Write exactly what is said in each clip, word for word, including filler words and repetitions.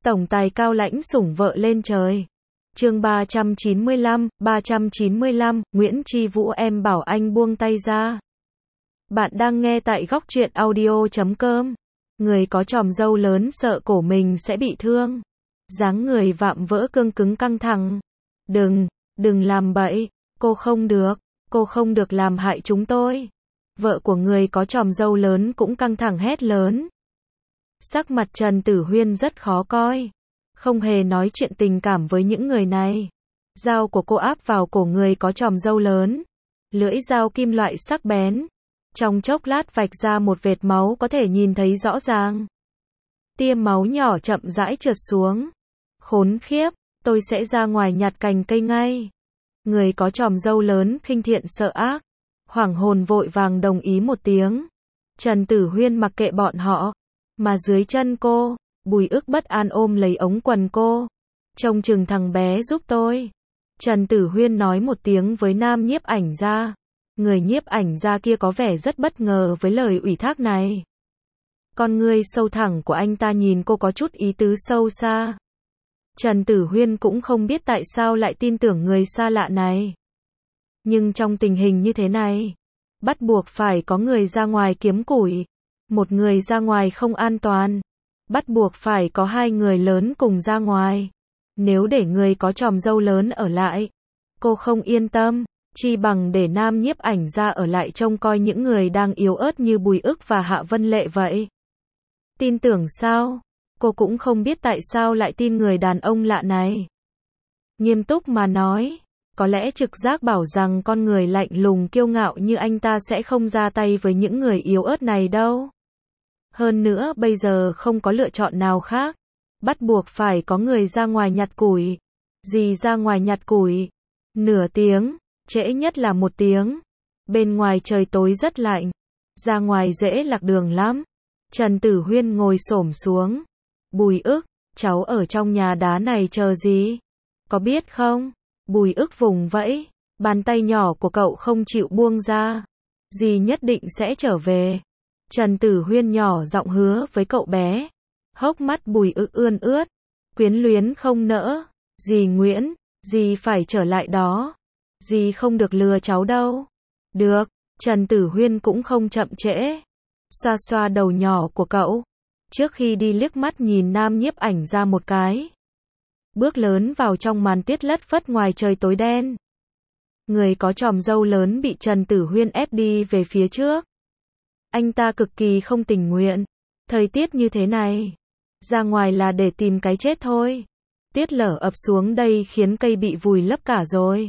Tổng tài cao lãnh sủng vợ lên trời. Chương ba trăm chín mươi lăm, ba trăm chín mươi lăm, Nguyễn Chi Vũ em bảo anh buông tay ra. Bạn đang nghe tại góc truyện audio chấm com. Người có chòm râu lớn sợ cổ mình sẽ bị thương. Dáng người vạm vỡ cương cứng căng thẳng. Đừng, đừng làm bậy, cô không được, cô không được làm hại chúng tôi. Vợ của người có chòm râu lớn cũng căng thẳng hét lớn. Sắc mặt Trần Tử Huyên rất khó coi. Không hề nói chuyện tình cảm với những người này. Dao của cô áp vào cổ người có chòm râu lớn. Lưỡi dao kim loại sắc bén. Trong chốc lát vạch ra một vệt máu có thể nhìn thấy rõ ràng. Tia máu nhỏ chậm rãi trượt xuống. Khốn khiếp, tôi sẽ ra ngoài nhặt cành cây ngay. Người có chòm râu lớn khinh thiện sợ ác. Hoảng hồn vội vàng đồng ý một tiếng. Trần Tử Huyên mặc kệ bọn họ. Mà dưới chân cô, Bùi Ức bất an ôm lấy ống quần cô. Trông chừng thằng bé giúp tôi. Trần Tử Huyên nói một tiếng với nam nhiếp ảnh gia. Người nhiếp ảnh gia kia có vẻ rất bất ngờ với lời ủy thác này. Con ngươi sâu thẳng của anh ta nhìn cô có chút ý tứ sâu xa. Trần Tử Huyên cũng không biết tại sao lại tin tưởng người xa lạ này. Nhưng trong tình hình như thế này, bắt buộc phải có người ra ngoài kiếm củi. Một người ra ngoài không an toàn. Bắt buộc phải có hai người lớn cùng ra ngoài. Nếu để người có chòm râu lớn ở lại, cô không yên tâm, chi bằng để nam nhiếp ảnh gia ở lại trông coi những người đang yếu ớt như Bùi Ức và Hạ Vân Lệ vậy. Tin tưởng sao? Cô cũng không biết tại sao lại tin người đàn ông lạ này. Nghiêm túc mà nói, có lẽ trực giác bảo rằng con người lạnh lùng kiêu ngạo như anh ta sẽ không ra tay với những người yếu ớt này đâu. Hơn nữa bây giờ không có lựa chọn nào khác. Bắt buộc phải có người ra ngoài nhặt củi. Gì ra ngoài nhặt củi? Nửa tiếng, trễ nhất là một tiếng. Bên ngoài trời tối rất lạnh. Ra ngoài dễ lạc đường lắm. Trần Tử Huyên ngồi xổm xuống. Bùi Ức, cháu ở trong nhà đá này chờ gì? Có biết không? Bùi Ức vùng vẫy. Bàn tay nhỏ của cậu không chịu buông ra. Dì nhất định sẽ trở về. Trần Tử Huyên nhỏ giọng hứa với cậu bé. Hốc mắt Bùi Ức ươn ướt. Quyến luyến không nỡ. Dì Nguyễn, dì phải trở lại đó. Dì không được lừa cháu đâu. Được, Trần Tử Huyên cũng không chậm trễ. Xoa xoa đầu nhỏ của cậu. Trước khi đi liếc mắt nhìn nam nhiếp ảnh ra một cái. Bước lớn vào trong màn tuyết lất phất ngoài trời tối đen. Người có chòm râu lớn bị Trần Tử Huyên ép đi về phía trước. Anh ta cực kỳ không tình nguyện. Thời tiết như thế này, ra ngoài là để tìm cái chết thôi. Tuyết lở ập xuống đây khiến cây bị vùi lấp cả rồi.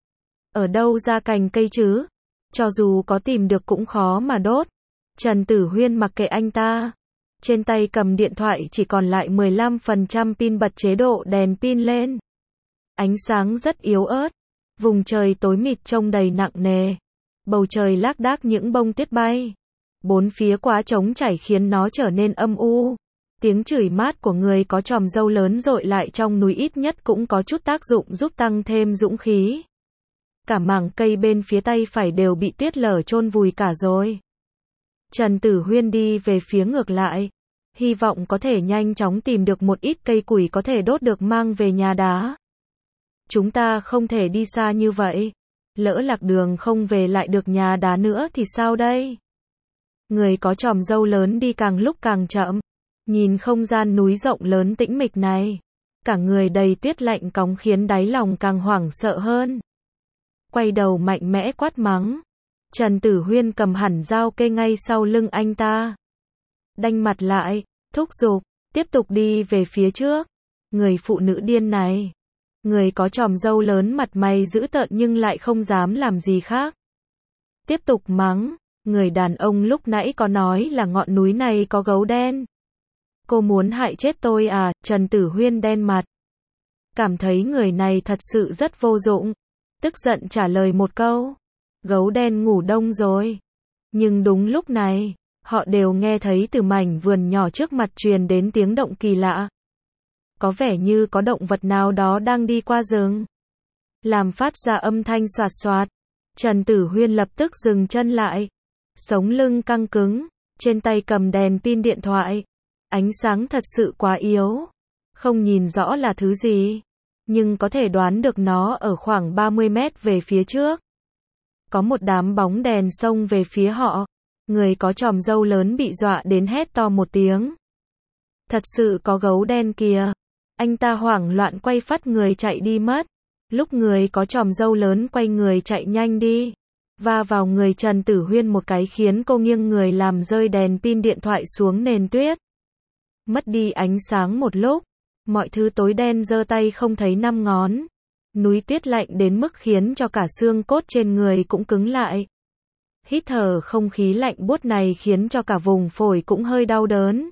Ở đâu ra cành cây chứ? Cho dù có tìm được cũng khó mà đốt. Trần Tử Huyên mặc kệ anh ta. Trên tay cầm điện thoại chỉ còn lại mười lăm phần trăm pin, bật chế độ đèn pin lên. Ánh sáng rất yếu ớt. Vùng trời tối mịt trông đầy nặng nề. Bầu trời lác đác những bông tuyết bay. Bốn phía quá trống trải khiến nó trở nên âm u. Tiếng chửi mát của người có chòm râu lớn dội lại trong núi ít nhất cũng có chút tác dụng giúp tăng thêm dũng khí. Cả mảng cây bên phía tay phải đều bị tuyết lở chôn vùi cả rồi. Trần Tử Huyên đi về phía ngược lại. Hy vọng có thể nhanh chóng tìm được một ít cây củi có thể đốt được mang về nhà đá. Chúng ta không thể đi xa như vậy. Lỡ lạc đường không về lại được nhà đá nữa thì sao đây? Người có chòm râu lớn đi càng lúc càng chậm. Nhìn không gian núi rộng lớn tĩnh mịch này. Cả người đầy tuyết lạnh cóng khiến đáy lòng càng hoảng sợ hơn. Quay đầu mạnh mẽ quát mắng. Trần Tử Huyên cầm hẳn dao kê ngay sau lưng anh ta. Đanh mặt lại, thúc giục, tiếp tục đi về phía trước. Người phụ nữ điên này. Người có chòm râu lớn mặt mày dữ tợn nhưng lại không dám làm gì khác. Tiếp tục mắng. Người đàn ông lúc nãy có nói là ngọn núi này có gấu đen. Cô muốn hại chết tôi à? Trần Tử Huyên đen mặt. Cảm thấy người này thật sự rất vô dụng. Tức giận trả lời một câu. Gấu đen ngủ đông rồi. Nhưng đúng lúc này, họ đều nghe thấy từ mảnh vườn nhỏ trước mặt truyền đến tiếng động kỳ lạ. Có vẻ như có động vật nào đó đang đi qua rừng. Làm phát ra âm thanh xoạt xoạt. Trần Tử Huyên lập tức dừng chân lại. Sống lưng căng cứng, trên tay cầm đèn pin điện thoại. Ánh sáng thật sự quá yếu. Không nhìn rõ là thứ gì, nhưng có thể đoán được nó ở khoảng ba mươi mét về phía trước. Có một đám bóng đèn xông về phía họ. Người có chòm râu lớn bị dọa đến hét to một tiếng. Thật sự có gấu đen kìa. Anh ta hoảng loạn quay phắt người chạy đi mất. Lúc người có chòm râu lớn quay người chạy nhanh đi, va vào người Trần Tử Huyên một cái khiến cô nghiêng người làm rơi đèn pin điện thoại xuống nền tuyết. Mất đi ánh sáng một lúc, mọi thứ tối đen giơ tay không thấy năm ngón. Núi tuyết lạnh đến mức khiến cho cả xương cốt trên người cũng cứng lại. Hít thở không khí lạnh buốt này khiến cho cả vùng phổi cũng hơi đau đớn.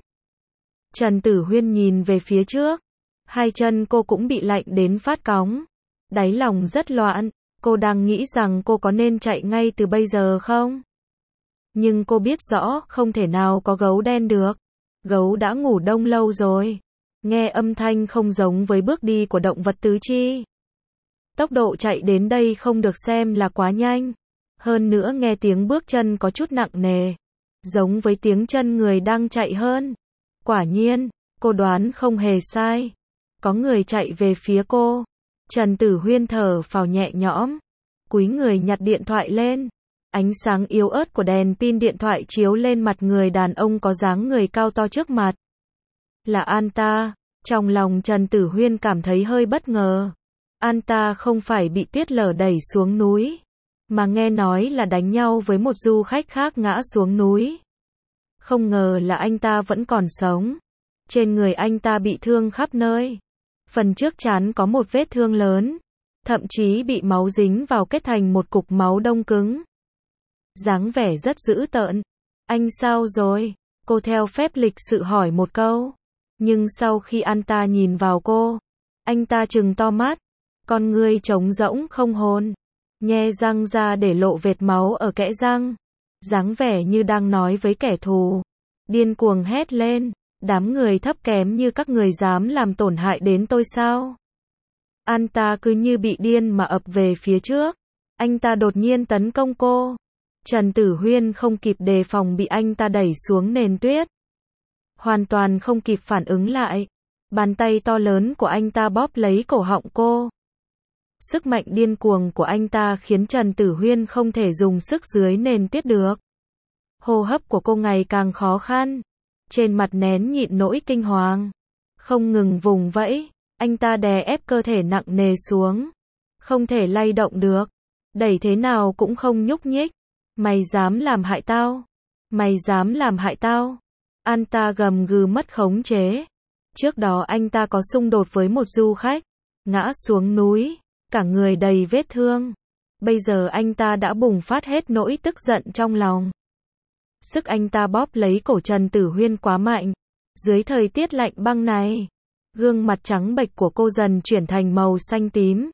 Trần Tử Huyên nhìn về phía trước. Hai chân cô cũng bị lạnh đến phát cóng. Đáy lòng rất loạn. Cô đang nghĩ rằng cô có nên chạy ngay từ bây giờ không? Nhưng cô biết rõ không thể nào có gấu đen được. Gấu đã ngủ đông lâu rồi. Nghe âm thanh không giống với bước đi của động vật tứ chi. Tốc độ chạy đến đây không được xem là quá nhanh. Hơn nữa nghe tiếng bước chân có chút nặng nề. Giống với tiếng chân người đang chạy hơn. Quả nhiên, cô đoán không hề sai. Có người chạy về phía cô. Trần Tử Huyên thở phào nhẹ nhõm. Cúi người nhặt điện thoại lên. Ánh sáng yếu ớt của đèn pin điện thoại chiếu lên mặt người đàn ông có dáng người cao to trước mặt. Là anh ta. Trong lòng Trần Tử Huyên cảm thấy hơi bất ngờ. Anh ta không phải bị tuyết lở đẩy xuống núi, mà nghe nói là đánh nhau với một du khách khác ngã xuống núi. Không ngờ là anh ta vẫn còn sống. Trên người anh ta bị thương khắp nơi. Phần trước trán có một vết thương lớn, thậm chí bị máu dính vào kết thành một cục máu đông cứng. Dáng vẻ rất dữ tợn. Anh sao rồi? Cô theo phép lịch sự hỏi một câu. Nhưng sau khi anh ta nhìn vào cô, anh ta trừng to mắt, con ngươi trống rỗng không hồn, nhe răng ra để lộ vệt máu ở kẽ răng, dáng vẻ như đang nói với kẻ thù. Điên cuồng hét lên, đám người thấp kém như các người dám làm tổn hại đến tôi sao? Anh ta cứ như bị điên mà ập về phía trước. Anh ta đột nhiên tấn công cô. Trần Tử Huyên không kịp đề phòng bị anh ta đẩy xuống nền tuyết. Hoàn toàn không kịp phản ứng lại. Bàn tay to lớn của anh ta bóp lấy cổ họng cô. Sức mạnh điên cuồng của anh ta khiến Trần Tử Huyên không thể dùng sức dưới nền tuyết được. Hô hấp của cô ngày càng khó khăn. Trên mặt nén nhịn nỗi kinh hoàng. Không ngừng vùng vẫy. Anh ta đè ép cơ thể nặng nề xuống. Không thể lay động được. Đẩy thế nào cũng không nhúc nhích. Mày dám làm hại tao? Mày dám làm hại tao? Anh ta gầm gừ mất khống chế. Trước đó anh ta có xung đột với một du khách. Ngã xuống núi. Cả người đầy vết thương. Bây giờ anh ta đã bùng phát hết nỗi tức giận trong lòng. Sức anh ta bóp lấy cổ Trần Tử Huyên quá mạnh. Dưới thời tiết lạnh băng này, gương mặt trắng bệch của cô dần chuyển thành màu xanh tím.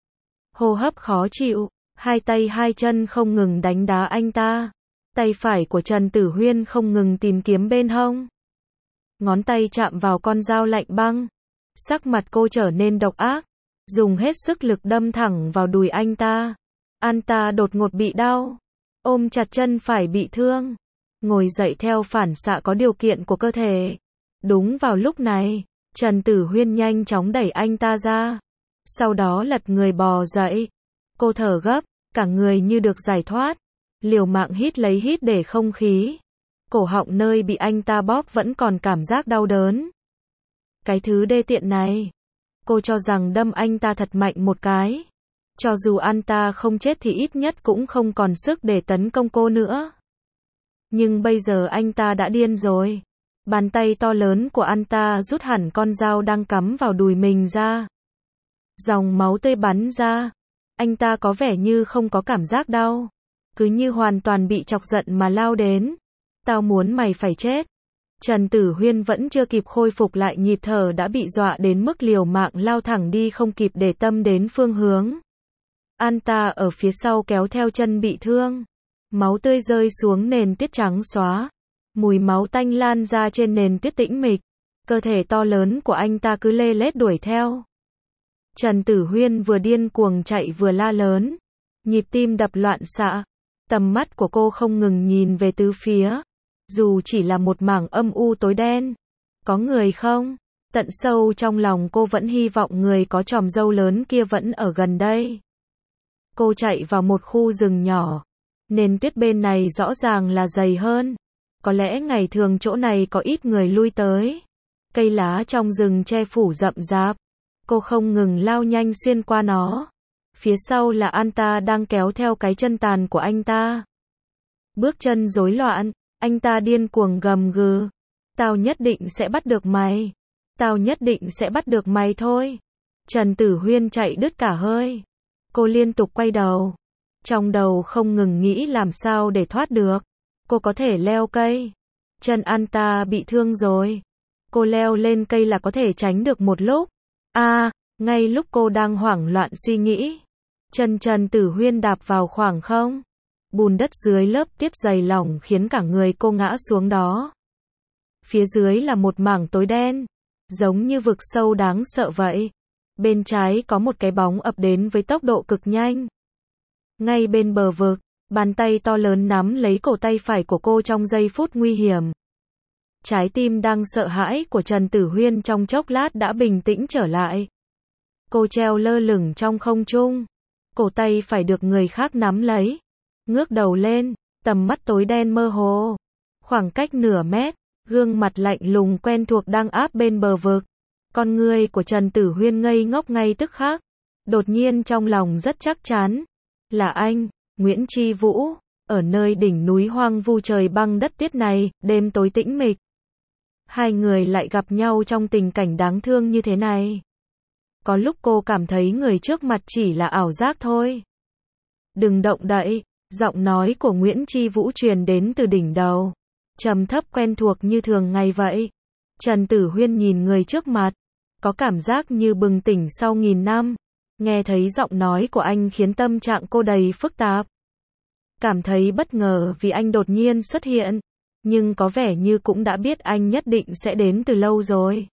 Hô hấp khó chịu, hai tay hai chân không ngừng đánh đá anh ta. Tay phải của Trần Tử Huyên không ngừng tìm kiếm bên hông. Ngón tay chạm vào con dao lạnh băng. Sắc mặt cô trở nên độc ác, dùng hết sức lực đâm thẳng vào đùi anh ta. Anh ta đột ngột bị đau, ôm chặt chân phải bị thương, ngồi dậy theo phản xạ có điều kiện của cơ thể. Đúng vào lúc này, Trần Tử Huyên nhanh chóng đẩy anh ta ra, sau đó lật người bò dậy. Cô thở gấp, cả người như được giải thoát, liều mạng hít lấy hít để không khí. Cổ họng nơi bị anh ta bóp vẫn còn cảm giác đau đớn. Cái thứ đê tiện này. Cô cho rằng đâm anh ta thật mạnh một cái. Cho dù anh ta không chết thì ít nhất cũng không còn sức để tấn công cô nữa. Nhưng bây giờ anh ta đã điên rồi. Bàn tay to lớn của anh ta rút hẳn con dao đang cắm vào đùi mình ra. Dòng máu tươi bắn ra. Anh ta có vẻ như không có cảm giác đau. Cứ như hoàn toàn bị chọc giận mà lao đến. Tao muốn mày phải chết. Trần Tử Huyên vẫn chưa kịp khôi phục lại nhịp thở đã bị dọa đến mức liều mạng lao thẳng đi không kịp để tâm đến phương hướng. Anh ta ở phía sau kéo theo chân bị thương. Máu tươi rơi xuống nền tuyết trắng xóa. Mùi máu tanh lan ra trên nền tuyết tĩnh mịch. Cơ thể to lớn của anh ta cứ lê lết đuổi theo. Trần Tử Huyên vừa điên cuồng chạy vừa la lớn. Nhịp tim đập loạn xạ. Tầm mắt của cô không ngừng nhìn về tứ phía. Dù chỉ là một mảng âm u tối đen. Có người không? Tận sâu trong lòng cô vẫn hy vọng người có chòm râu lớn kia vẫn ở gần đây. Cô chạy vào một khu rừng nhỏ. Nền tuyết bên này rõ ràng là dày hơn. Có lẽ ngày thường chỗ này có ít người lui tới. Cây lá trong rừng che phủ rậm rạp. Cô không ngừng lao nhanh xuyên qua nó. Phía sau là Anta đang kéo theo cái chân tàn của anh ta. Bước chân rối loạn, anh ta điên cuồng gầm gừ. Tao nhất định sẽ bắt được mày. Tao nhất định sẽ bắt được mày thôi. Trần Tử Huyên chạy đứt cả hơi. Cô liên tục quay đầu. Trong đầu không ngừng nghĩ làm sao để thoát được. Cô có thể leo cây. Chân Anta bị thương rồi. Cô leo lên cây là có thể tránh được một lúc. À, ngay lúc cô đang hoảng loạn suy nghĩ. Chân Trần Tử Huyên đạp vào khoảng không. Bùn đất dưới lớp tuyết dày lỏng khiến cả người cô ngã xuống đó. Phía dưới là một mảng tối đen. Giống như vực sâu đáng sợ vậy. Bên trái có một cái bóng ập đến với tốc độ cực nhanh. Ngay bên bờ vực, bàn tay to lớn nắm lấy cổ tay phải của cô trong giây phút nguy hiểm. Trái tim đang sợ hãi của Trần Tử Huyên trong chốc lát đã bình tĩnh trở lại. Cô treo lơ lửng trong không trung. Cổ tay phải được người khác nắm lấy. Ngước đầu lên, tầm mắt tối đen mơ hồ. Khoảng cách nửa mét, gương mặt lạnh lùng quen thuộc đang áp bên bờ vực. Con người của Trần Tử Huyên ngây ngốc ngay tức khắc. Đột nhiên trong lòng rất chắc chắn. Là anh, Nguyễn Chi Vũ. Ở nơi đỉnh núi hoang vu trời băng đất tuyết này, đêm tối tĩnh mịch. Hai người lại gặp nhau trong tình cảnh đáng thương như thế này. Có lúc cô cảm thấy người trước mặt chỉ là ảo giác thôi. Đừng động đậy, giọng nói của Nguyễn Chi Vũ truyền đến từ đỉnh đầu. Trầm thấp quen thuộc như thường ngày vậy. Trần Tử Huyên nhìn người trước mặt. Có cảm giác như bừng tỉnh sau nghìn năm. Nghe thấy giọng nói của anh khiến tâm trạng cô đầy phức tạp. Cảm thấy bất ngờ vì anh đột nhiên xuất hiện. Nhưng có vẻ như cũng đã biết anh nhất định sẽ đến từ lâu rồi.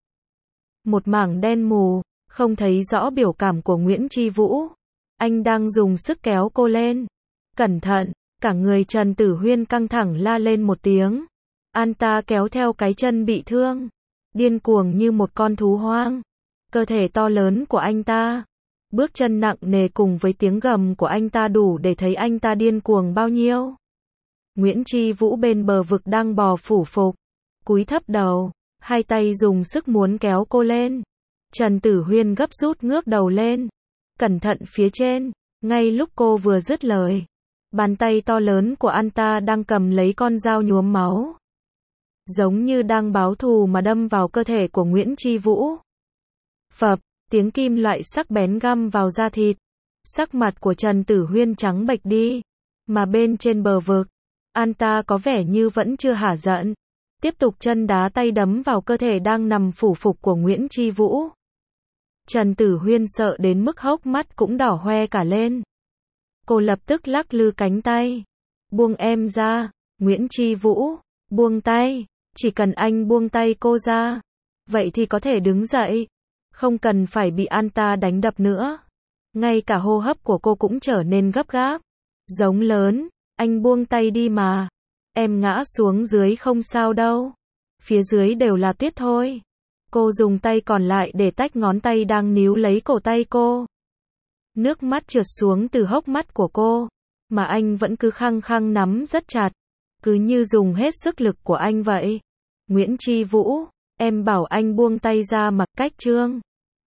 Một mảng đen mù, không thấy rõ biểu cảm của Nguyễn Chi Vũ. Anh đang dùng sức kéo cô lên. Cẩn thận, cả người Trần Tử Huyên căng thẳng la lên một tiếng. Anta kéo theo cái chân bị thương. Điên cuồng như một con thú hoang. Cơ thể to lớn của anh ta. Bước chân nặng nề cùng với tiếng gầm của anh ta đủ để thấy anh ta điên cuồng bao nhiêu. Nguyễn Chi Vũ bên bờ vực đang bò phủ phục. Cúi thấp đầu. Hai tay dùng sức muốn kéo cô lên. Trần Tử Huyên gấp rút ngước đầu lên. Cẩn thận phía trên. Ngay lúc cô vừa dứt lời. Bàn tay to lớn của Anta đang cầm lấy con dao nhuốm máu. Giống như đang báo thù mà đâm vào cơ thể của Nguyễn Chi Vũ. Phập, tiếng kim loại sắc bén găm vào da thịt. Sắc mặt của Trần Tử Huyên trắng bệch đi. Mà bên trên bờ vực, Anta có vẻ như vẫn chưa hả giận. Tiếp tục chân đá tay đấm vào cơ thể đang nằm phủ phục của Nguyễn Chi Vũ. Trần Tử Huyên sợ đến mức hốc mắt cũng đỏ hoe cả lên. Cô lập tức lắc lư cánh tay. Buông em ra, Nguyễn Chi Vũ, buông tay. Chỉ cần anh buông tay cô ra, vậy thì có thể đứng dậy. Không cần phải bị Anta đánh đập nữa. Ngay cả hô hấp của cô cũng trở nên gấp gáp. Giống lớn, anh buông tay đi mà. Em ngã xuống dưới không sao đâu. Phía dưới đều là tuyết thôi. Cô dùng tay còn lại để tách ngón tay đang níu lấy cổ tay cô. Nước mắt trượt xuống từ hốc mắt của cô. Mà anh vẫn cứ khăng khăng nắm rất chặt. Cứ như dùng hết sức lực của anh vậy. Nguyễn Chi Vũ, em bảo anh buông tay ra mà cách trương.